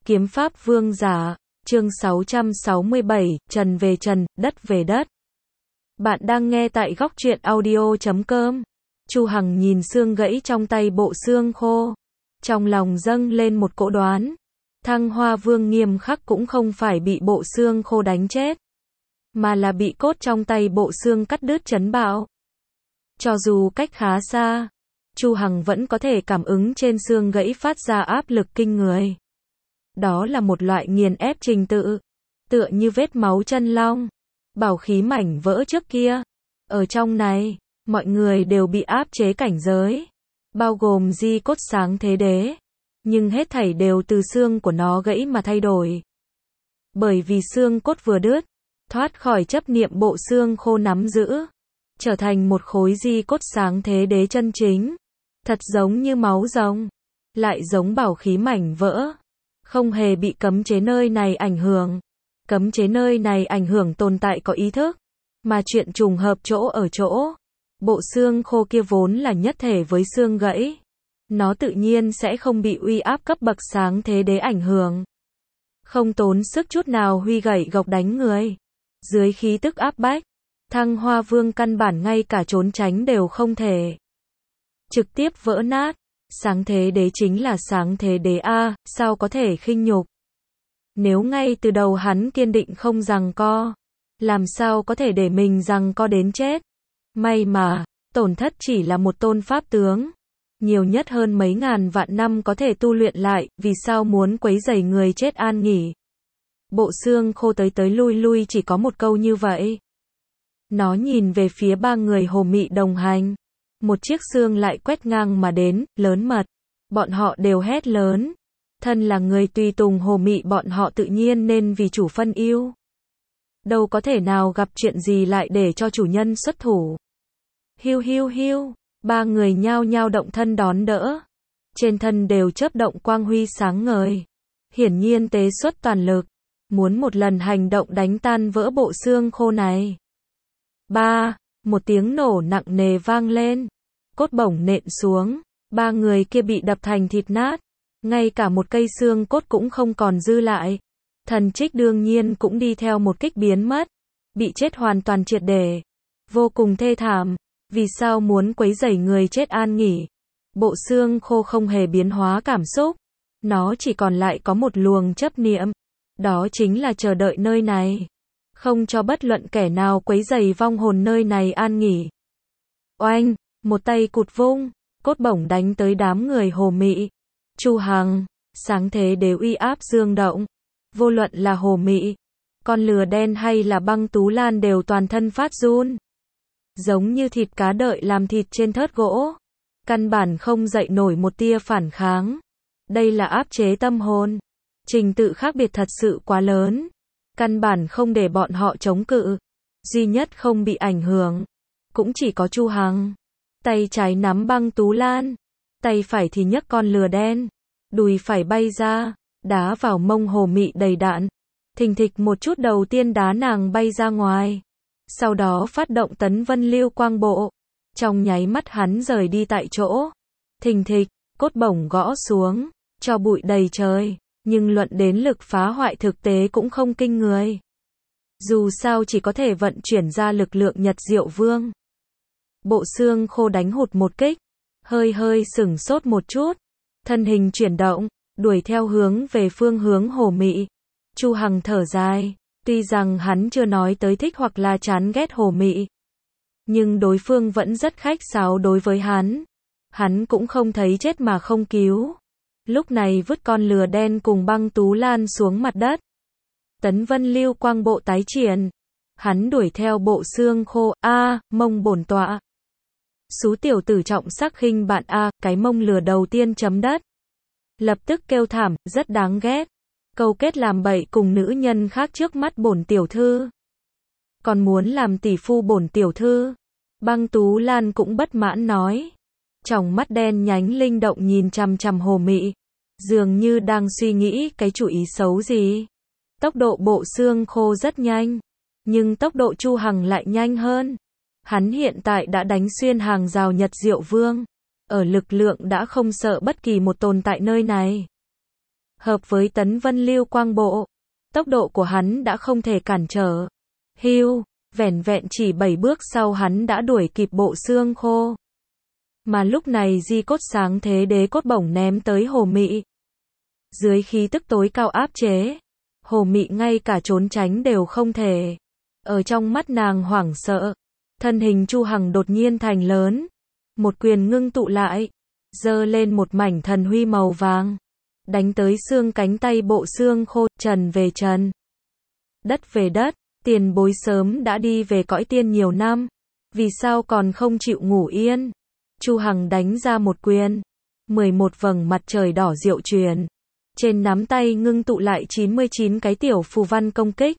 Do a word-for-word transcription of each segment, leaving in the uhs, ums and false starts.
Kiếm pháp vương giả, chương sáu trăm sáu mươi bảy, trần về trần, đất về đất. Bạn đang nghe tại góc truyện audio chấm com. Chu Hằng nhìn xương gãy trong tay bộ xương khô, trong lòng dâng lên một cỗ đoán. Thăng Hoa Vương nghiêm khắc cũng không phải bị bộ xương khô đánh chết, mà là bị cốt trong tay bộ xương cắt đứt chấn bạo. Cho dù cách khá xa, Chu Hằng vẫn có thể cảm ứng trên xương gãy phát ra áp lực kinh người. Đó là một loại nghiền ép trình tự, tựa như vết máu chân long, bảo khí mảnh vỡ trước kia. Ở trong này, mọi người đều bị áp chế cảnh giới, bao gồm di cốt sáng thế đế, nhưng hết thảy đều từ xương của nó gãy mà thay đổi. Bởi vì xương cốt vừa đứt, thoát khỏi chấp niệm bộ xương khô nắm giữ, trở thành một khối di cốt sáng thế đế chân chính, thật giống như máu rồng, lại giống bảo khí mảnh vỡ, không hề bị cấm chế nơi này ảnh hưởng. Cấm chế nơi này ảnh hưởng tồn tại có ý thức, mà chuyện trùng hợp chỗ ở chỗ, bộ xương khô kia vốn là nhất thể với xương gãy, nó tự nhiên sẽ không bị uy áp cấp bậc sáng thế đế ảnh hưởng. Không tốn sức chút nào huy gậy gộc đánh người, dưới khí tức áp bách, Thăng Hoa Vương căn bản ngay cả trốn tránh đều không thể, trực tiếp vỡ nát. Sáng thế đế chính là sáng thế đế a, sao có thể khinh nhục? Nếu ngay từ đầu hắn kiên định không giằng co, làm sao có thể để mình giằng co đến chết? May mà, tổn thất chỉ là một tôn pháp tướng, nhiều nhất hơn mấy ngàn vạn năm có thể tu luyện lại, vì sao muốn quấy rầy người chết an nghỉ? Bộ xương khô tới tới lui lui chỉ có một câu như vậy. Nó nhìn về phía ba người Hồ Mị đồng hành. Một chiếc xương lại quét ngang mà đến, lớn mật. Bọn họ đều hét lớn. Thân là người tùy tùng Hồ Mị bọn họ tự nhiên nên vì chủ phân ưu. Đâu có thể nào gặp chuyện gì lại để cho chủ nhân xuất thủ. Hiu hiu hiu, ba người nhao nhao động thân đón đỡ. Trên thân đều chớp động quang huy sáng ngời. Hiển nhiên tế xuất toàn lực, muốn một lần hành động đánh tan vỡ bộ xương khô này. Ba, một tiếng nổ nặng nề vang lên. Cốt bổng nện xuống, ba người kia bị đập thành thịt nát, ngay cả một cây xương cốt cũng không còn dư lại. Thần Trích đương nhiên cũng đi theo một kích biến mất, bị chết hoàn toàn triệt để, vô cùng thê thảm. Vì sao muốn quấy rầy người chết an nghỉ? Bộ xương khô không hề biến hóa cảm xúc, nó chỉ còn lại có một luồng chấp niệm, đó chính là chờ đợi nơi này, không cho bất luận kẻ nào quấy rầy vong hồn nơi này an nghỉ. Oanh! Một tay cụt vung, cốt bổng đánh tới đám người Hồ Mị. Chu Hằng, sáng thế đế uy áp dương động. Vô luận là Hồ Mị, con lừa đen hay là Băng Tú Lan đều toàn thân phát run. Giống như thịt cá đợi làm thịt trên thớt gỗ. Căn bản không dậy nổi một tia phản kháng. Đây là áp chế tâm hồn. Trình tự khác biệt thật sự quá lớn. Căn bản không để bọn họ chống cự. Duy nhất không bị ảnh hưởng, cũng chỉ có Chu Hằng. Tay trái nắm Băng Tú Lan, tay phải thì nhấc con lừa đen, đùi phải bay ra, đá vào mông Hồ Mị đầy đạn. Thình thịch một chút đầu tiên đá nàng bay ra ngoài, sau đó phát động tấn vân lưu quang bộ, trong nháy mắt hắn rời đi tại chỗ. Thình thịch, cốt bổng gõ xuống, cho bụi đầy trời, nhưng luận đến lực phá hoại thực tế cũng không kinh người. Dù sao chỉ có thể vận chuyển ra lực lượng Nhật Diệu Vương. Bộ xương khô đánh hụt một kích, hơi hơi sửng sốt một chút, thân hình chuyển động, đuổi theo hướng về phương hướng Hồ Mị. Chu Hằng thở dài, tuy rằng hắn chưa nói tới thích hoặc là chán ghét Hồ Mị, nhưng đối phương vẫn rất khách sáo đối với hắn. Hắn cũng không thấy chết mà không cứu. Lúc này vứt con lừa đen cùng Băng Tú Lan xuống mặt đất. Tấn vân lưu quang bộ tái triển. Hắn đuổi theo bộ xương khô, a, mông bổn tọa. Xú tiểu tử trọng sắc khinh bạn a, cái mông lừa đầu tiên chấm đất. Lập tức kêu thảm, rất đáng ghét. Câu kết làm bậy cùng nữ nhân khác trước mắt bổn tiểu thư. Còn muốn làm tỷ phu bổn tiểu thư. Băng Tú Lan cũng bất mãn nói. Tròng mắt đen nhánh linh động nhìn chằm chằm Hồ Mị, dường như đang suy nghĩ cái chủ ý xấu gì. Tốc độ bộ xương khô rất nhanh, nhưng tốc độ Chu Hằng lại nhanh hơn. Hắn hiện tại đã đánh xuyên hàng rào Nhật Diệu Vương, ở lực lượng đã không sợ bất kỳ một tồn tại nơi này. Hợp với tấn vân lưu quang bộ, tốc độ của hắn đã không thể cản trở. Hiu, vẻn vẹn chỉ bảy bước sau hắn đã đuổi kịp bộ xương khô. Mà lúc này di cốt sáng thế đế cốt bổng ném tới Hồ Mị. Dưới khí tức tối cao áp chế, Hồ Mị ngay cả trốn tránh đều không thể. Ở trong mắt nàng hoảng sợ, thân hình Chu Hằng đột nhiên thành lớn, một quyền ngưng tụ lại, giơ lên một mảnh thần huy màu vàng, đánh tới xương cánh tay bộ xương khô, trần về trần, đất về đất. Tiền bối sớm đã đi về cõi tiên nhiều năm, vì sao còn không chịu ngủ yên? Chu Hằng đánh ra một quyền, mười một vầng mặt trời đỏ diệu truyền, trên nắm tay ngưng tụ lại chín mươi chín cái tiểu phù văn công kích.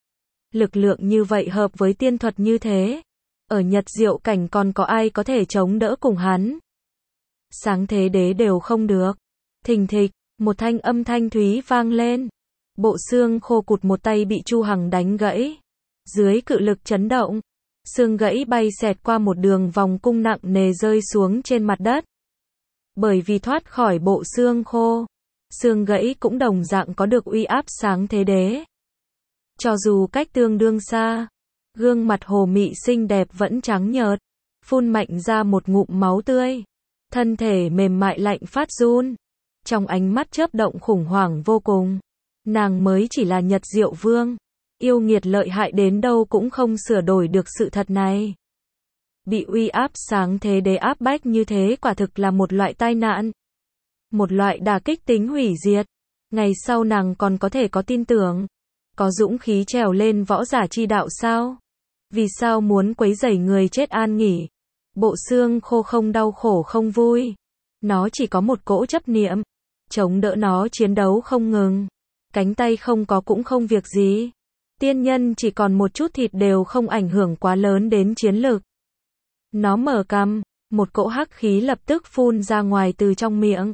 Lực lượng như vậy hợp với tiên thuật như thế, ở Nhật Diệu cảnh còn có ai có thể chống đỡ cùng hắn? Sáng thế đế đều không được. Thình thịch, một thanh âm thanh thúy vang lên. Bộ xương khô cụt một tay bị Chu Hằng đánh gãy. Dưới cự lực chấn động, xương gãy bay xẹt qua một đường vòng cung nặng nề rơi xuống trên mặt đất. Bởi vì thoát khỏi bộ xương khô, xương gãy cũng đồng dạng có được uy áp sáng thế đế. Cho dù cách tương đương xa, gương mặt Hồ Mị xinh đẹp vẫn trắng nhợt, phun mạnh ra một ngụm máu tươi. Thân thể mềm mại lạnh phát run, trong ánh mắt chớp động khủng hoảng vô cùng. Nàng mới chỉ là Nhật Diệu Vương, yêu nghiệt lợi hại đến đâu cũng không sửa đổi được sự thật này. Bị uy áp sáng thế đế áp bách như thế quả thực là một loại tai nạn, một loại đả kích tính hủy diệt. Ngày sau nàng còn có thể có tin tưởng, có dũng khí trèo lên võ giả chi đạo sao? Vì sao muốn quấy rầy người chết an nghỉ? Bộ xương khô không đau khổ không vui, nó chỉ có một cỗ chấp niệm, chống đỡ nó chiến đấu không ngừng. Cánh tay không có cũng không việc gì. Tiên nhân chỉ còn một chút thịt đều không ảnh hưởng quá lớn đến chiến lực. Nó mở cằm, một cỗ hắc khí lập tức phun ra ngoài từ trong miệng,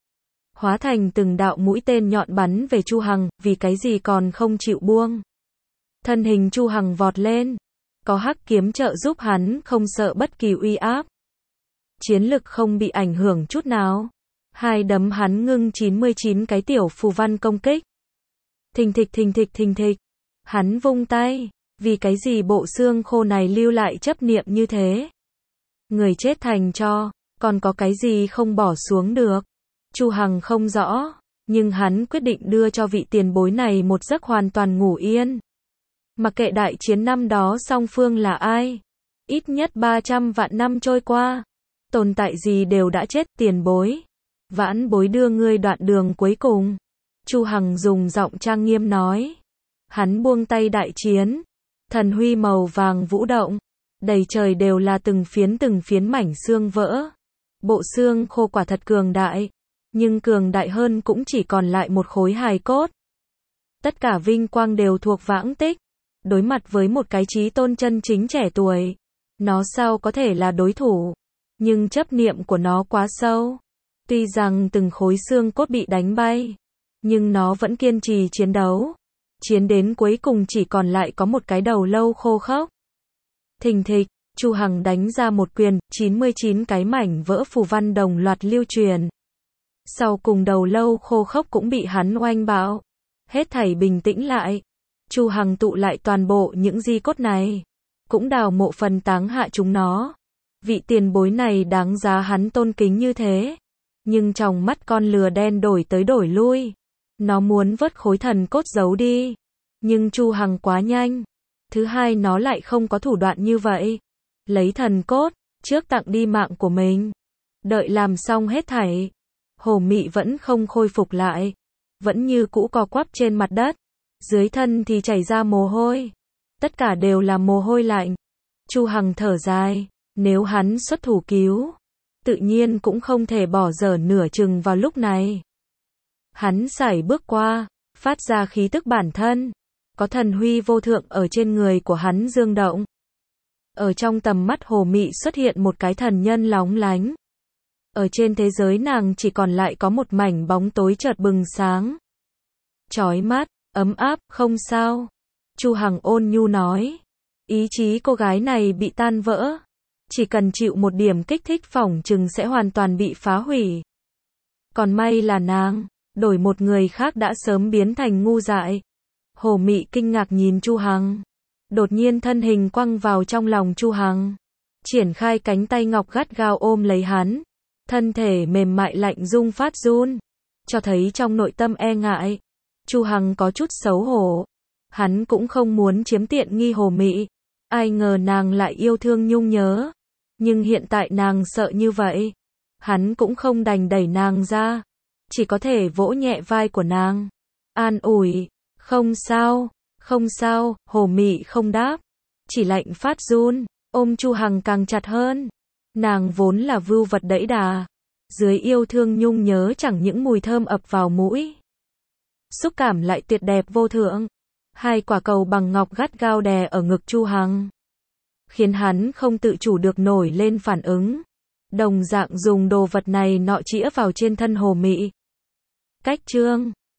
hóa thành từng đạo mũi tên nhọn bắn về Chu Hằng, vì cái gì còn không chịu buông. Thân hình Chu Hằng vọt lên, có hắc kiếm trợ giúp hắn không sợ bất kỳ uy áp. Chiến lực không bị ảnh hưởng chút nào. Hai đấm hắn ngưng chín mươi chín cái tiểu phù văn công kích. Thình thịch thình thịch thình thịch. Hắn vung tay, vì cái gì bộ xương khô này lưu lại chấp niệm như thế? Người chết thành tro, còn có cái gì không bỏ xuống được? Chu Hằng không rõ, nhưng hắn quyết định đưa cho vị tiền bối này một giấc hoàn toàn ngủ yên. Mặc kệ đại chiến năm đó song phương là ai, ít nhất ba trăm vạn năm trôi qua, tồn tại gì đều đã chết. Tiền bối, vãn bối đưa ngươi đoạn đường cuối cùng. Chu Hằng dùng giọng trang nghiêm nói. Hắn buông tay đại chiến, thần huy màu vàng vũ động, đầy trời đều là từng phiến từng phiến mảnh xương vỡ. Bộ xương khô quả thật cường đại, nhưng cường đại hơn cũng chỉ còn lại một khối hài cốt. Tất cả vinh quang đều thuộc vãng tích, đối mặt với một cái chí tôn chân chính trẻ tuổi, nó sao có thể là đối thủ? Nhưng chấp niệm của nó quá sâu. Tuy rằng từng khối xương cốt bị đánh bay, nhưng nó vẫn kiên trì chiến đấu. Chiến đến cuối cùng chỉ còn lại có một cái đầu lâu khô khốc. Thình thịch, Chu Hằng đánh ra một quyền, chín mươi chín cái mảnh vỡ phù văn đồng loạt lưu truyền. Sau cùng đầu lâu khô khốc cũng bị hắn oanh bạo. Hết thảy bình tĩnh lại. Chu Hằng tụ lại toàn bộ những di cốt này, cũng đào mộ phần táng hạ chúng nó. Vị tiền bối này đáng giá hắn tôn kính như thế. Nhưng trong mắt con lừa đen đổi tới đổi lui. Nó muốn vớt khối thần cốt giấu đi. Nhưng Chu Hằng quá nhanh. Thứ hai, nó lại không có thủ đoạn như vậy. Lấy thần cốt, trước tặng đi mạng của mình. Đợi làm xong hết thảy, Hồ Mị vẫn không khôi phục lại. Vẫn như cũ co quắp trên mặt đất. Dưới thân thì chảy ra mồ hôi. Tất cả đều là mồ hôi lạnh. Chu Hằng thở dài. Nếu hắn xuất thủ cứu, tự nhiên cũng không thể bỏ dở nửa chừng vào lúc này. Hắn sải bước qua, phát ra khí tức bản thân. Có thần huy vô thượng ở trên người của hắn dương động. Ở trong tầm mắt Hồ Mị xuất hiện một cái thần nhân lóng lánh. Ở trên thế giới nàng chỉ còn lại có một mảnh bóng tối chợt bừng sáng. Chói mắt, ấm áp, không sao. Chu Hằng ôn nhu nói. Ý chí cô gái này bị tan vỡ. Chỉ cần chịu một điểm kích thích phỏng chừng sẽ hoàn toàn bị phá hủy. Còn may là nàng đổi một người khác đã sớm biến thành ngu dại. Hồ Mị kinh ngạc nhìn Chu Hằng. Đột nhiên thân hình quăng vào trong lòng Chu Hằng. Triển khai cánh tay ngọc gắt gao ôm lấy hắn. Thân thể mềm mại lạnh rung phát run. Cho thấy trong nội tâm e ngại. Chu Hằng có chút xấu hổ. Hắn cũng không muốn chiếm tiện nghi Hồ Mị. Ai ngờ nàng lại yêu thương nhung nhớ. Nhưng hiện tại nàng sợ như vậy. Hắn cũng không đành đẩy nàng ra. Chỉ có thể vỗ nhẹ vai của nàng. An ủi. Không sao, không sao, Hồ Mị không đáp. Chỉ lạnh phát run, ôm Chu Hằng càng chặt hơn. Nàng vốn là vưu vật đẫy đà. Dưới yêu thương nhung nhớ chẳng những mùi thơm ập vào mũi. Xúc cảm lại tuyệt đẹp vô thượng. Hai quả cầu bằng ngọc gắt gao đè ở ngực Chu Hằng. Khiến hắn không tự chủ được nổi lên phản ứng. Đồng dạng dùng đồ vật này nọ chĩa vào trên thân Hồ Mị. Cách chương